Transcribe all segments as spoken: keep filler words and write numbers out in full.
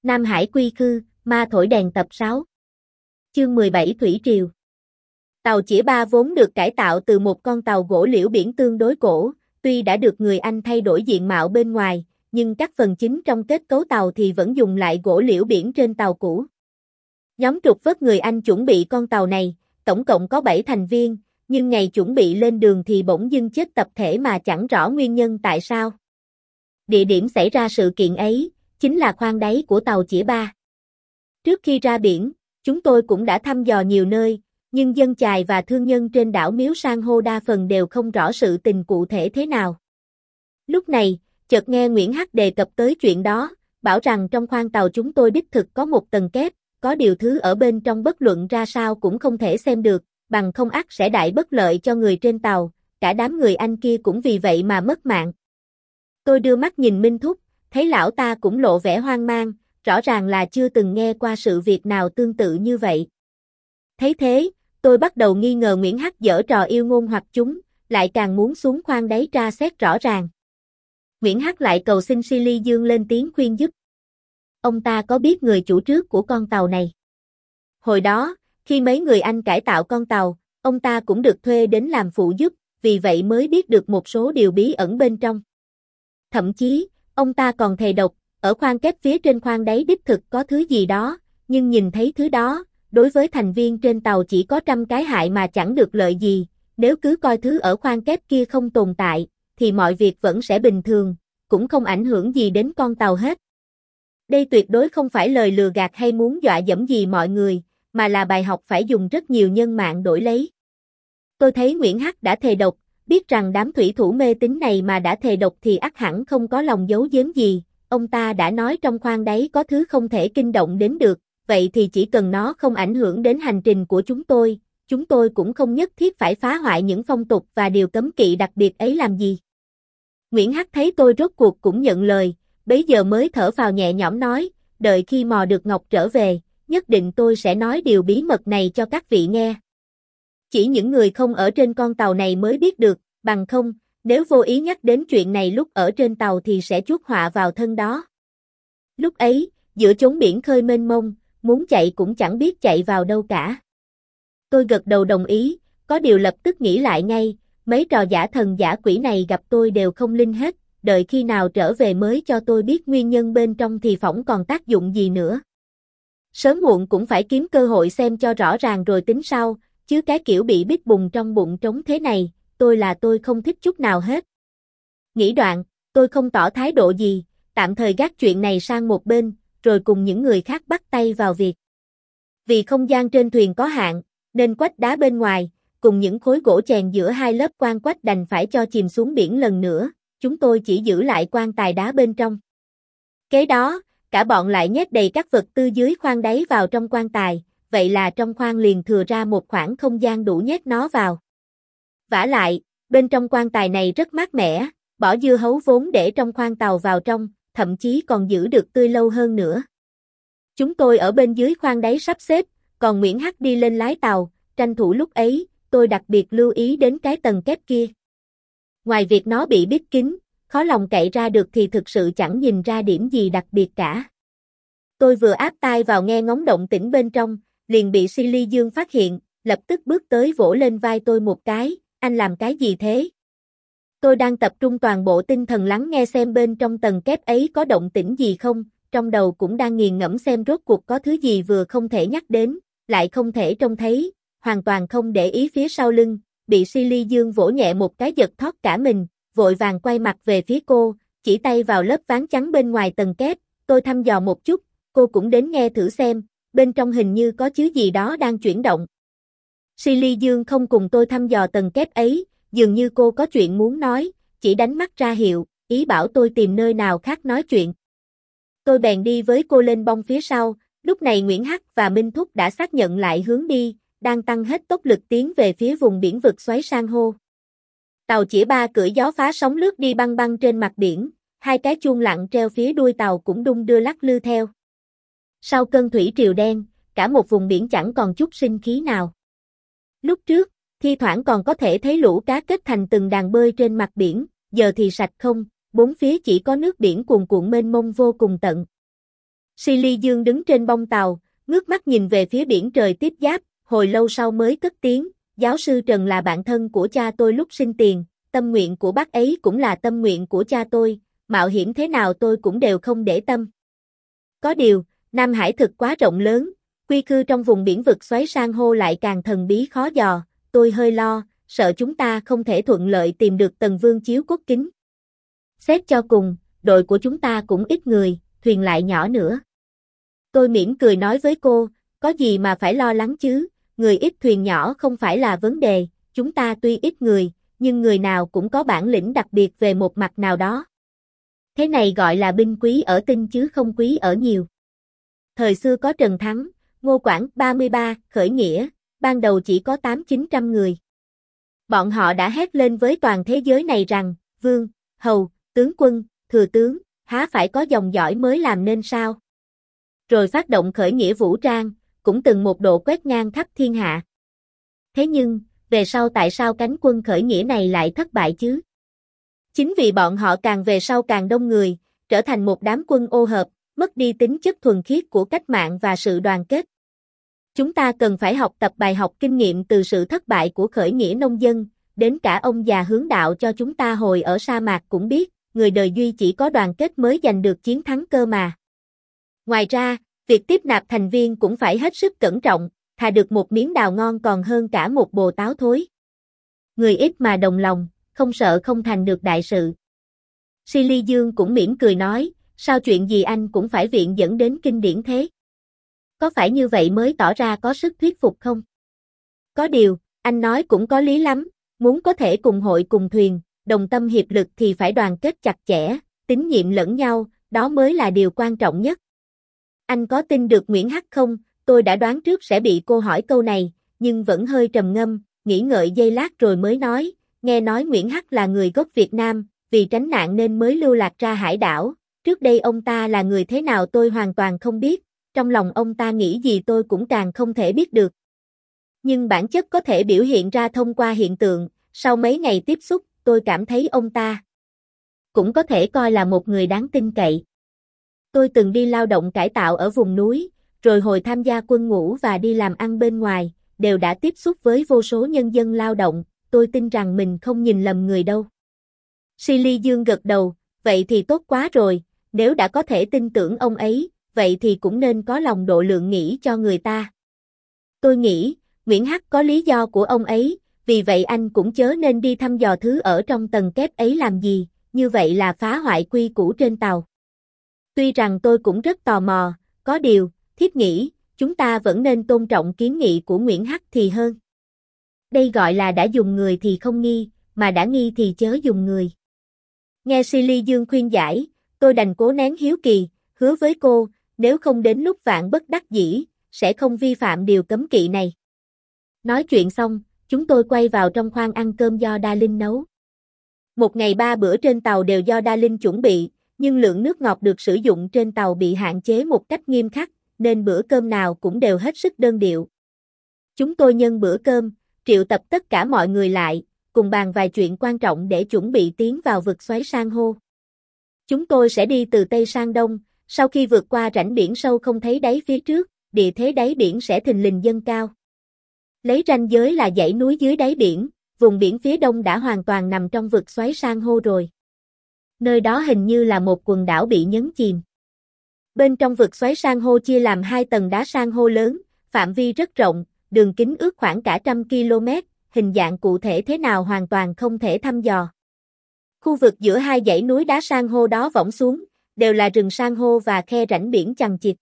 Nam Hải quy khư, ma thổi đèn tập sáu. Chương mười bảy Thủy Triều. Tàu Chĩa Ba vốn được cải tạo từ một con tàu gỗ liễu biển tương đối cổ, tuy đã được người Anh thay đổi diện mạo bên ngoài, nhưng các phần chính trong kết cấu tàu thì vẫn dùng lại gỗ liễu biển trên tàu cũ. Nhóm trục vớt người Anh chuẩn bị con tàu này, tổng cộng có bảy thành viên, nhưng ngày chuẩn bị lên đường thì bỗng dưng chết tập thể mà chẳng rõ nguyên nhân tại sao. Địa điểm xảy ra sự kiện ấy, chính là khoang đáy của tàu Chĩa Ba. Trước khi ra biển, chúng tôi cũng đã thăm dò nhiều nơi, nhưng dân chài và thương nhân trên đảo Miếu San hô đa phần đều không rõ sự tình cụ thể thế nào. Lúc này, chợt nghe Nguyễn Hắc đề cập tới chuyện đó, bảo rằng trong khoang tàu chúng tôi đích thực có một tầng kép, có điều thứ ở bên trong bất luận ra sao cũng không thể xem được, bằng không ắt sẽ đại bất lợi cho người trên tàu, cả đám người Anh kia cũng vì vậy mà mất mạng. Tôi đưa mắt nhìn Minh Thúc, thấy lão ta cũng lộ vẻ hoang mang, rõ ràng là chưa từng nghe qua sự việc nào tương tự như vậy. Thấy thế, tôi bắt đầu nghi ngờ Nguyễn Hắc giở trò yêu ngôn hoặc chúng, lại càng muốn xuống khoang đáy tra xét rõ ràng. Nguyễn Hắc lại cầu xin Silly Dương lên tiếng khuyên giúp. Ông ta có biết người chủ trước của con tàu này. Hồi đó, khi mấy người Anh cải tạo con tàu, ông ta cũng được thuê đến làm phụ giúp, vì vậy mới biết được một số điều bí ẩn bên trong. Thậm chí, ông ta còn thề độc, ở khoang kép phía trên khoang đáy đích thực có thứ gì đó, nhưng nhìn thấy thứ đó, đối với thành viên trên tàu chỉ có trăm cái hại mà chẳng được lợi gì, nếu cứ coi thứ ở khoang kép kia không tồn tại, thì mọi việc vẫn sẽ bình thường, cũng không ảnh hưởng gì đến con tàu hết. Đây tuyệt đối không phải lời lừa gạt hay muốn dọa dẫm gì mọi người, mà là bài học phải dùng rất nhiều nhân mạng đổi lấy. Tôi thấy Nguyễn Hắc đã thề độc, biết rằng đám thủy thủ mê tín này mà đã thề độc thì ắt hẳn không có lòng giấu giếm gì, ông ta đã nói trong khoang đáy có thứ không thể kinh động đến được, vậy thì chỉ cần nó không ảnh hưởng đến hành trình của chúng tôi, chúng tôi cũng không nhất thiết phải phá hoại những phong tục và điều cấm kỵ đặc biệt ấy làm gì. Nguyễn Hắc thấy tôi rốt cuộc cũng nhận lời, bấy giờ mới thở phào nhẹ nhõm nói, đợi khi mò được ngọc trở về, nhất định tôi sẽ nói điều bí mật này cho các vị nghe. Chỉ những người không ở trên con tàu này mới biết được, bằng không, nếu vô ý nhắc đến chuyện này lúc ở trên tàu thì sẽ chuốc họa vào thân đó. Lúc ấy, giữa chốn biển khơi mênh mông, muốn chạy cũng chẳng biết chạy vào đâu cả. Tôi gật đầu đồng ý, có điều lập tức nghĩ lại ngay, mấy trò giả thần giả quỷ này gặp tôi đều không linh hết, đợi khi nào trở về mới cho tôi biết nguyên nhân bên trong thì phỏng còn tác dụng gì nữa. Sớm muộn cũng phải kiếm cơ hội xem cho rõ ràng rồi tính sau, chứ cái kiểu bị bít bùng trong bụng trống thế này, tôi là tôi không thích chút nào hết. Nghĩ đoạn, tôi không tỏ thái độ gì, tạm thời gác chuyện này sang một bên, rồi cùng những người khác bắt tay vào việc. Vì không gian trên thuyền có hạn, nên quách đá bên ngoài, cùng những khối gỗ chèn giữa hai lớp quan quách đành phải cho chìm xuống biển lần nữa, chúng tôi chỉ giữ lại quan tài đá bên trong. Kế đó, cả bọn lại nhét đầy các vật tư dưới khoang đáy vào trong quan tài, vậy là trong khoang liền thừa ra một khoảng không gian đủ nhét nó vào. Vả lại, bên trong quan tài này rất mát mẻ, bỏ dưa hấu vốn để trong khoang tàu vào trong, thậm chí còn giữ được tươi lâu hơn nữa. Chúng tôi ở bên dưới khoang đáy sắp xếp, còn Nguyễn Hắc đi lên lái tàu, tranh thủ lúc ấy, tôi đặc biệt lưu ý đến cái tầng kép kia. Ngoài việc nó bị bít kín, khó lòng cậy ra được thì thực sự chẳng nhìn ra điểm gì đặc biệt cả. Tôi vừa áp tai vào nghe ngóng động tĩnh bên trong, liền bị Silly Dương phát hiện, lập tức bước tới vỗ lên vai tôi một cái, anh làm cái gì thế? Tôi đang tập trung toàn bộ tinh thần lắng nghe xem bên trong tầng kép ấy có động tĩnh gì không, trong đầu cũng đang nghiền ngẫm xem rốt cuộc có thứ gì vừa không thể nhắc đến, lại không thể trông thấy, hoàn toàn không để ý phía sau lưng, bị Silly Dương vỗ nhẹ một cái giật thót cả mình, vội vàng quay mặt về phía cô, chỉ tay vào lớp ván trắng bên ngoài tầng kép, tôi thăm dò một chút, cô cũng đến nghe thử xem, bên trong hình như có thứ gì đó đang chuyển động. Silly Dương không cùng tôi thăm dò tầng kép ấy, dường như cô có chuyện muốn nói, chỉ đánh mắt ra hiệu, ý bảo tôi tìm nơi nào khác nói chuyện. Tôi bèn đi với cô lên bong phía sau, lúc này Nguyễn Hắc và Minh Thúc đã xác nhận lại hướng đi, đang tăng hết tốc lực tiến về phía vùng biển vực xoáy san hô. Tàu Chĩa Ba cưỡi gió phá sóng lướt đi băng băng trên mặt biển, hai cái chuông lặng treo phía đuôi tàu cũng đung đưa lắc lư theo. Sau cơn thủy triều đen, cả một vùng biển chẳng còn chút sinh khí nào. Lúc trước, thi thoảng còn có thể thấy lũ cá kết thành từng đàn bơi trên mặt biển, giờ thì sạch không, bốn phía chỉ có nước biển cuồn cuộn mênh mông vô cùng tận. Silly Dương đứng trên bông tàu, ngước mắt nhìn về phía biển trời tiếp giáp, hồi lâu sau mới cất tiếng, giáo sư Trần là bạn thân của cha tôi lúc sinh tiền, tâm nguyện của bác ấy cũng là tâm nguyện của cha tôi, mạo hiểm thế nào tôi cũng đều không để tâm. Có điều, Nam Hải thực quá rộng lớn, quy cư trong vùng biển vực xoáy san hô lại càng thần bí khó dò, tôi hơi lo, sợ chúng ta không thể thuận lợi tìm được Tần Vương chiếu cốt kính. Xét cho cùng, đội của chúng ta cũng ít người, thuyền lại nhỏ nữa. Tôi mỉm cười nói với cô, có gì mà phải lo lắng chứ, người ít thuyền nhỏ không phải là vấn đề, chúng ta tuy ít người, nhưng người nào cũng có bản lĩnh đặc biệt về một mặt nào đó. Thế này gọi là binh quý ở tinh chứ không quý ở nhiều. Thời xưa có Trần Thắng, Ngô Quảng ba mươi ba, khởi nghĩa, ban đầu chỉ có tám chín trăm người. Bọn họ đã hét lên với toàn thế giới này rằng, vương, hầu, tướng quân, thừa tướng, há phải có dòng dõi mới làm nên sao? Rồi phát động khởi nghĩa vũ trang, cũng từng một độ quét ngang khắp thiên hạ. Thế nhưng, về sau tại sao cánh quân khởi nghĩa này lại thất bại chứ? Chính vì bọn họ càng về sau càng đông người, trở thành một đám quân ô hợp, mất đi tính chất thuần khiết của cách mạng và sự đoàn kết. Chúng ta cần phải học tập bài học kinh nghiệm từ sự thất bại của khởi nghĩa nông dân, đến cả ông già hướng đạo cho chúng ta hồi ở sa mạc cũng biết, người đời duy chỉ có đoàn kết mới giành được chiến thắng cơ mà. Ngoài ra, việc tiếp nạp thành viên cũng phải hết sức cẩn trọng, thà được một miếng đào ngon còn hơn cả một bồ táo thối. Người ít mà đồng lòng, không sợ không thành được đại sự. Silly Dương cũng mỉm cười nói, sao chuyện gì anh cũng phải viện dẫn đến kinh điển thế? Có phải như vậy mới tỏ ra có sức thuyết phục không? Có điều, anh nói cũng có lý lắm, muốn có thể cùng hội cùng thuyền, đồng tâm hiệp lực thì phải đoàn kết chặt chẽ, tín nhiệm lẫn nhau, đó mới là điều quan trọng nhất. Anh có tin được Nguyễn Hắc không? Tôi đã đoán trước sẽ bị cô hỏi câu này, nhưng vẫn hơi trầm ngâm, nghĩ ngợi giây lát rồi mới nói, nghe nói Nguyễn Hắc là người gốc Việt Nam, vì tránh nạn nên mới lưu lạc ra hải đảo, trước đây ông ta là người thế nào tôi hoàn toàn không biết, trong lòng ông ta nghĩ gì tôi cũng càng không thể biết được. Nhưng bản chất có thể biểu hiện ra thông qua hiện tượng, sau mấy ngày tiếp xúc, tôi cảm thấy ông ta cũng có thể coi là một người đáng tin cậy. Tôi từng đi lao động cải tạo ở vùng núi, rồi hồi tham gia quân ngũ và đi làm ăn bên ngoài, đều đã tiếp xúc với vô số nhân dân lao động, tôi tin rằng mình không nhìn lầm người đâu. Silly Dương gật đầu, vậy thì tốt quá rồi, nếu đã có thể tin tưởng ông ấy, vậy thì cũng nên có lòng độ lượng nghĩ cho người ta. Tôi nghĩ, Nguyễn Hắc có lý do của ông ấy, vì vậy anh cũng chớ nên đi thăm dò thứ ở trong tầng kép ấy làm gì, như vậy là phá hoại quy củ trên tàu. Tuy rằng tôi cũng rất tò mò, có điều, thiếp nghĩ, chúng ta vẫn nên tôn trọng kiến nghị của Nguyễn Hắc thì hơn. Đây gọi là đã dùng người thì không nghi, mà đã nghi thì chớ dùng người. Nghe Silly Dương khuyên giải, tôi đành cố nén hiếu kỳ, hứa với cô, nếu không đến lúc vạn bất đắc dĩ, sẽ không vi phạm điều cấm kỵ này. Nói chuyện xong, chúng tôi quay vào trong khoang ăn cơm do Đa Linh nấu. Một ngày ba bữa trên tàu đều do Đa Linh chuẩn bị, nhưng lượng nước ngọt được sử dụng trên tàu bị hạn chế một cách nghiêm khắc, nên bữa cơm nào cũng đều hết sức đơn điệu. Chúng tôi nhân bữa cơm, triệu tập tất cả mọi người lại, cùng bàn vài chuyện quan trọng để chuẩn bị tiến vào vực xoáy san hô. Chúng tôi sẽ đi từ Tây sang Đông, sau khi vượt qua rãnh biển sâu không thấy đáy phía trước, địa thế đáy biển sẽ thình lình dâng cao. Lấy ranh giới là dãy núi dưới đáy biển, vùng biển phía đông đã hoàn toàn nằm trong vực xoáy san hô rồi. Nơi đó hình như là một quần đảo bị nhấn chìm. Bên trong vực xoáy san hô chia làm hai tầng đá san hô lớn, phạm vi rất rộng, đường kính ước khoảng cả trăm ki-lô-mét, hình dạng cụ thể thế nào hoàn toàn không thể thăm dò. Khu vực giữa hai dãy núi đá san hô đó võng xuống, đều là rừng san hô và khe rãnh biển chằng chịt.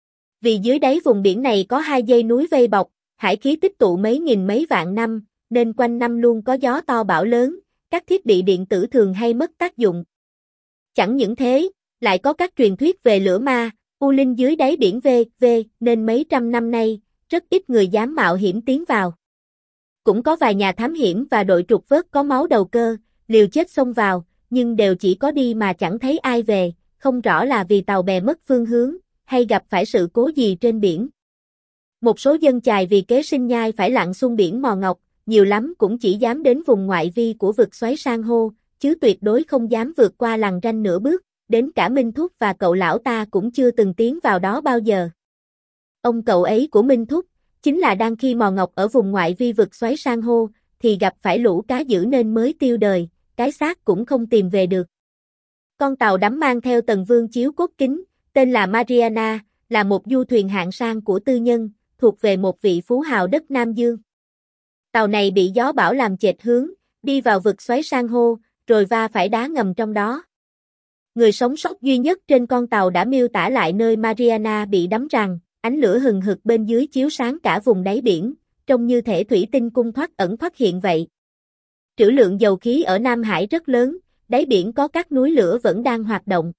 Vì dưới đáy vùng biển này có hai dãy núi vây bọc, hải khí tích tụ mấy nghìn mấy vạn năm, nên quanh năm luôn có gió to bão lớn, các thiết bị điện tử thường hay mất tác dụng. Chẳng những thế, lại có các truyền thuyết về lửa ma, u linh dưới đáy biển vê vê, nên mấy trăm năm nay, rất ít người dám mạo hiểm tiến vào. Cũng có vài nhà thám hiểm và đội trục vớt có máu đầu cơ, liều chết xông vào, nhưng đều chỉ có đi mà chẳng thấy ai về, không rõ là vì tàu bè mất phương hướng, hay gặp phải sự cố gì trên biển. Một số dân chài vì kế sinh nhai phải lặn xuống biển mò ngọc, nhiều lắm cũng chỉ dám đến vùng ngoại vi của vực xoáy san hô, chứ tuyệt đối không dám vượt qua lằn ranh nửa bước, đến cả Minh Thúc và cậu lão ta cũng chưa từng tiến vào đó bao giờ. Ông cậu ấy của Minh Thúc, chính là đang khi mò ngọc ở vùng ngoại vi vực xoáy san hô, thì gặp phải lũ cá dữ nên mới tiêu đời, cái xác cũng không tìm về được. Con tàu đắm mang theo Tần Vương chiếu cốt kính, tên là Mariana, là một du thuyền hạng sang của tư nhân, thuộc về một vị phú hào đất Nam Dương. Tàu này bị gió bão làm chệch hướng, đi vào vực xoáy san hô, rồi va phải đá ngầm trong đó. Người sống sót duy nhất trên con tàu đã miêu tả lại nơi Mariana bị đắm rằng, ánh lửa hừng hực bên dưới chiếu sáng cả vùng đáy biển, trông như thể thủy tinh cung thoát ẩn thoát hiện vậy. Trữ lượng dầu khí ở Nam Hải rất lớn, đáy biển có các núi lửa vẫn đang hoạt động.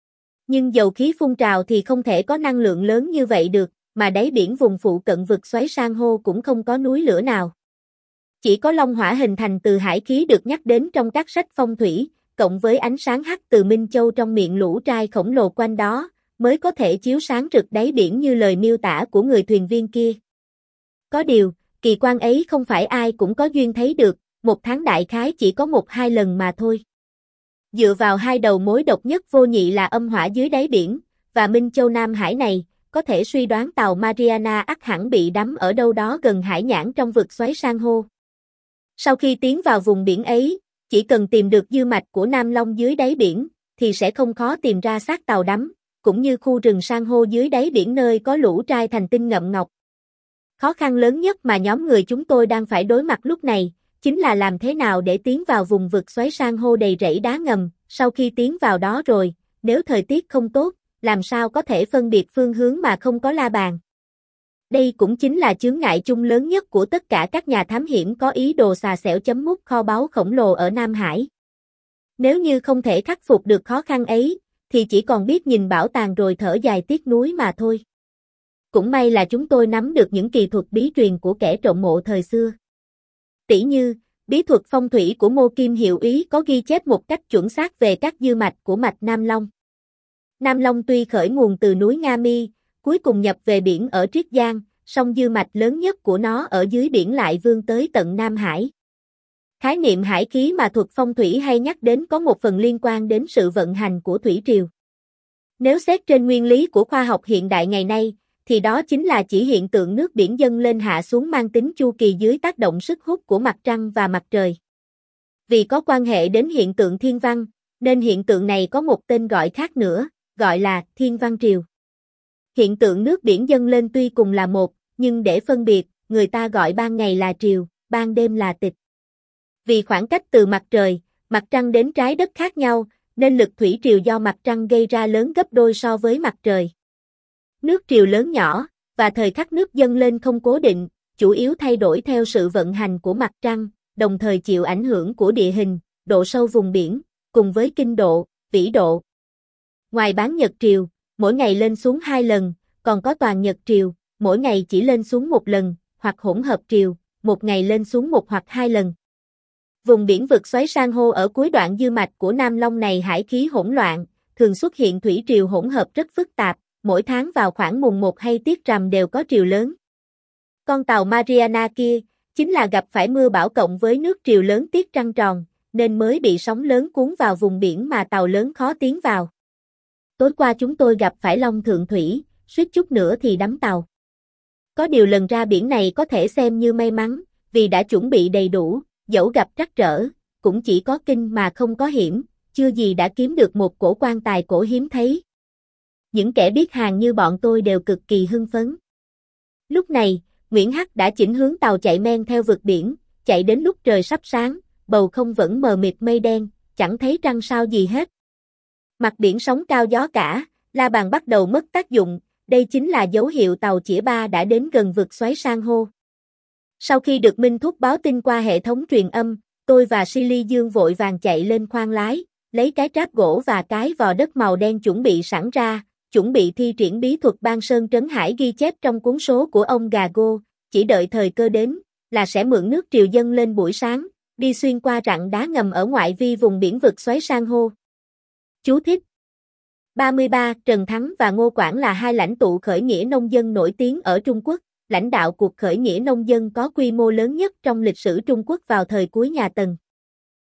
Nhưng dầu khí phun trào thì không thể có năng lượng lớn như vậy được, mà đáy biển vùng phụ cận vực xoáy san hô cũng không có núi lửa nào. Chỉ có long hỏa hình thành từ hải khí được nhắc đến trong các sách phong thủy, cộng với ánh sáng hắt từ Minh Châu trong miệng lũ trai khổng lồ quanh đó, mới có thể chiếu sáng rực đáy biển như lời miêu tả của người thuyền viên kia. Có điều, kỳ quan ấy không phải ai cũng có duyên thấy được, một tháng đại khái chỉ có một hai lần mà thôi. Dựa vào hai đầu mối độc nhất vô nhị là âm hỏa dưới đáy biển, và Minh Châu Nam Hải này, có thể suy đoán tàu Mariana ắt hẳn bị đắm ở đâu đó gần hải nhãn trong vực xoáy san hô. Sau khi tiến vào vùng biển ấy, chỉ cần tìm được dư mạch của Nam Long dưới đáy biển, thì sẽ không khó tìm ra xác tàu đắm, cũng như khu rừng san hô dưới đáy biển nơi có lũ trai thành tinh ngậm ngọc. Khó khăn lớn nhất mà nhóm người chúng tôi đang phải đối mặt lúc này, chính là làm thế nào để tiến vào vùng vực xoáy san hô đầy rẫy đá ngầm, sau khi tiến vào đó rồi, nếu thời tiết không tốt, làm sao có thể phân biệt phương hướng mà không có la bàn. Đây cũng chính là chướng ngại chung lớn nhất của tất cả các nhà thám hiểm có ý đồ xà xẻo chấm mút kho báu khổng lồ ở Nam Hải. Nếu như không thể khắc phục được khó khăn ấy, thì chỉ còn biết nhìn bảo tàng rồi thở dài tiếc nuối mà thôi. Cũng may là chúng tôi nắm được những kỳ thuật bí truyền của kẻ trộm mộ thời xưa. Tỉ như, bí thuật phong thủy của Mô Kim Hiệu Ý có ghi chép một cách chuẩn xác về các dư mạch của mạch Nam Long. Nam Long tuy khởi nguồn từ núi Nga Mi, cuối cùng nhập về biển ở Triết Giang, song dư mạch lớn nhất của nó ở dưới biển lại vươn tới tận Nam Hải. Khái niệm hải khí mà thuật phong thủy hay nhắc đến có một phần liên quan đến sự vận hành của thủy triều. Nếu xét trên nguyên lý của khoa học hiện đại ngày nay, thì đó chính là chỉ hiện tượng nước biển dâng lên hạ xuống mang tính chu kỳ dưới tác động sức hút của mặt trăng và mặt trời. Vì có quan hệ đến hiện tượng thiên văn, nên hiện tượng này có một tên gọi khác nữa, gọi là thiên văn triều. Hiện tượng nước biển dâng lên tuy cùng là một, nhưng để phân biệt, người ta gọi ban ngày là triều, ban đêm là tịch. Vì khoảng cách từ mặt trời, mặt trăng đến trái đất khác nhau, nên lực thủy triều do mặt trăng gây ra lớn gấp đôi so với mặt trời. Nước triều lớn nhỏ, và thời khắc nước dâng lên không cố định, chủ yếu thay đổi theo sự vận hành của mặt trăng, đồng thời chịu ảnh hưởng của địa hình, độ sâu vùng biển, cùng với kinh độ, vĩ độ. Ngoài bán nhật triều, mỗi ngày lên xuống hai lần, còn có toàn nhật triều, mỗi ngày chỉ lên xuống một lần, hoặc hỗn hợp triều, một ngày lên xuống một hoặc hai lần. Vùng biển vực xoáy san hô ở cuối đoạn dư mạch của Nam Long này hải khí hỗn loạn, thường xuất hiện thủy triều hỗn hợp rất phức tạp, mỗi tháng vào khoảng mùng một hay tiết rằm đều có triều lớn. Con tàu Mariana kia, chính là gặp phải mưa bão cộng với nước triều lớn tiết trăng tròn, nên mới bị sóng lớn cuốn vào vùng biển mà tàu lớn khó tiến vào. Tối qua chúng tôi gặp phải long thượng thủy, suýt chút nữa thì đắm tàu. Có điều lần ra biển này có thể xem như may mắn, vì đã chuẩn bị đầy đủ, dẫu gặp trắc trở, cũng chỉ có kinh mà không có hiểm, chưa gì đã kiếm được một cổ quan tài cổ hiếm thấy. Những kẻ biết hàng như bọn tôi đều cực kỳ hưng phấn. Lúc này, Nguyễn Hắc đã chỉnh hướng tàu chạy men theo vực biển, chạy đến lúc trời sắp sáng, bầu không vẫn mờ mịt mây đen, chẳng thấy trăng sao gì hết. Mặt biển sóng cao gió cả, la bàn bắt đầu mất tác dụng, đây chính là dấu hiệu tàu Chĩa Ba đã đến gần vực xoáy san hô. Sau khi được Minh Thúc báo tin qua hệ thống truyền âm, tôi và Silly Dương vội vàng chạy lên khoang lái, lấy cái tráp gỗ và cái vò đất màu đen chuẩn bị sẵn ra, chuẩn bị thi triển bí thuật Ban Sơn Trấn Hải ghi chép trong cuốn số của ông Gago, chỉ đợi thời cơ đến, là sẽ mượn nước triều dâng lên buổi sáng, đi xuyên qua rặng đá ngầm ở ngoại vi vùng biển vực xoáy san hô. Chú thích: ba mươi ba Trần Thắng và Ngô Quảng là hai lãnh tụ khởi nghĩa nông dân nổi tiếng ở Trung Quốc, lãnh đạo cuộc khởi nghĩa nông dân có quy mô lớn nhất trong lịch sử Trung Quốc vào thời cuối nhà Tần.